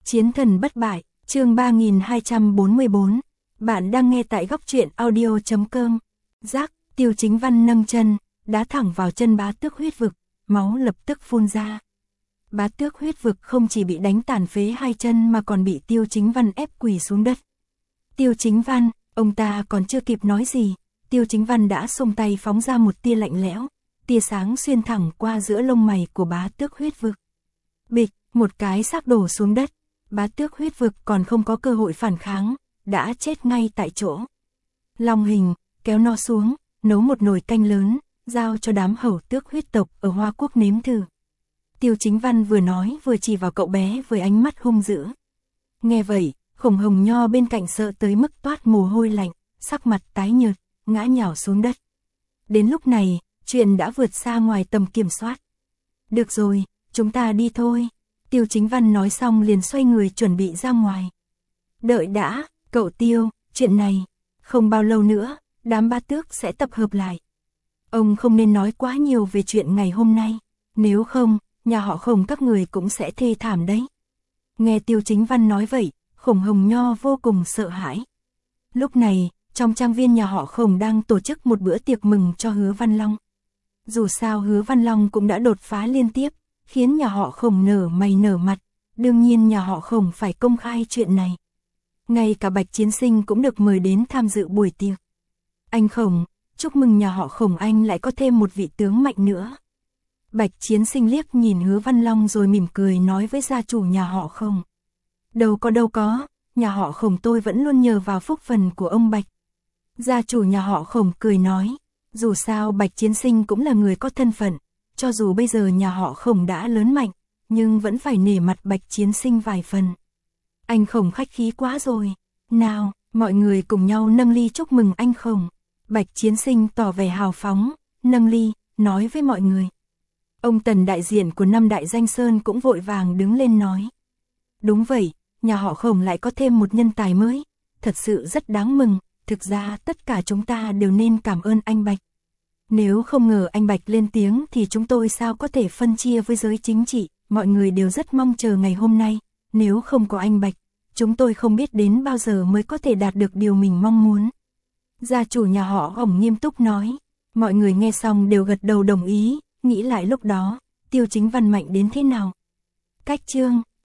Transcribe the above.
Chiến thần bất bại, chương 3244. Bạn đang nghe tại góc truyện audio.com. Rác, Tiêu Chính Văn nâng chân, đá thẳng vào chân Bá Tước huyết vực, máu lập tức phun ra. Bá Tước huyết vực không chỉ bị đánh tàn phế hai chân mà còn bị Tiêu Chính Văn ép quỳ xuống đất. Tiêu Chính Văn, ông ta còn chưa kịp nói gì, Tiêu Chính Văn đã xông tay phóng ra một tia lạnh lẽo, tia sáng xuyên thẳng qua giữa lông mày của Bá Tước huyết vực. Bịch, một cái xác đổ xuống đất, Bá Tước huyết vực còn không có cơ hội phản kháng, đã chết ngay tại chỗ. Long Hình, kéo nó xuống, nấu một nồi canh lớn, giao cho đám hầu tước huyết tộc ở Hoa Quốc nếm thử. Tiêu Chính Văn vừa nói vừa chỉ vào cậu bé với ánh mắt hung dữ. Nghe vậy, Khổng Hồng Nho bên cạnh sợ tới mức toát mồ hôi lạnh, sắc mặt tái nhợt, ngã nhào xuống đất. Đến lúc này, chuyện đã vượt xa ngoài tầm kiểm soát. Được rồi, chúng ta đi thôi. Tiêu Chính Văn nói xong liền xoay người chuẩn bị ra ngoài. Đợi đã, cậu Tiêu, chuyện này, không bao lâu nữa, đám Bá Tước sẽ tập hợp lại. Ông không nên nói quá nhiều về chuyện ngày hôm nay, nếu không, nhà họ Khổng các người cũng sẽ thê thảm đấy. Nghe Tiêu Chính Văn nói vậy, Khổng Hồng Nho vô cùng sợ hãi. Lúc này, trong trang viên nhà họ Khổng đang tổ chức một bữa tiệc mừng cho Hứa Văn Long. Dù sao Hứa Văn Long cũng đã đột phá liên tiếp, khiến nhà họ Khổng nở mày nở mặt, đương nhiên nhà họ Khổng phải công khai chuyện này. Ngay cả Bạch Chiến Sinh cũng được mời đến tham dự buổi tiệc. Anh Khổng, chúc mừng nhà họ Khổng anh lại có thêm một vị tướng mạnh nữa. Bạch Chiến Sinh liếc nhìn Hứa Văn Long rồi mỉm cười nói với gia chủ nhà họ Khổng. Đâu có, nhà họ Khổng tôi vẫn luôn nhờ vào phúc phần của ông Bạch. Gia chủ nhà họ Khổng cười nói, dù sao Bạch Chiến Sinh cũng là người có thân phận, cho dù bây giờ nhà họ Khổng đã lớn mạnh, nhưng vẫn phải nể mặt Bạch Chiến Sinh vài phần. Anh Khổng khách khí quá rồi, nào, mọi người cùng nhau nâng ly chúc mừng anh Khổng. Bạch Chiến Sinh tỏ vẻ hào phóng, nâng ly, nói với mọi người. Ông Tần đại diện của năm đại danh sơn cũng vội vàng đứng lên nói. Đúng vậy, nhà họ Khổng lại có thêm một nhân tài mới, thật sự rất đáng mừng, thực ra tất cả chúng ta đều nên cảm ơn anh Bạch. Nếu không ngờ anh Bạch lên tiếng thì chúng tôi sao có thể phân chia với giới chính trị, mọi người đều rất mong chờ ngày hôm nay, nếu không có anh Bạch, chúng tôi không biết đến bao giờ mới có thể đạt được điều mình mong muốn. Gia chủ nhà họ Khổng nghiêm túc nói, mọi người nghe xong đều gật đầu đồng ý, nghĩ lại lúc đó, Tiêu Chính Văn mạnh đến thế nào. Cách chương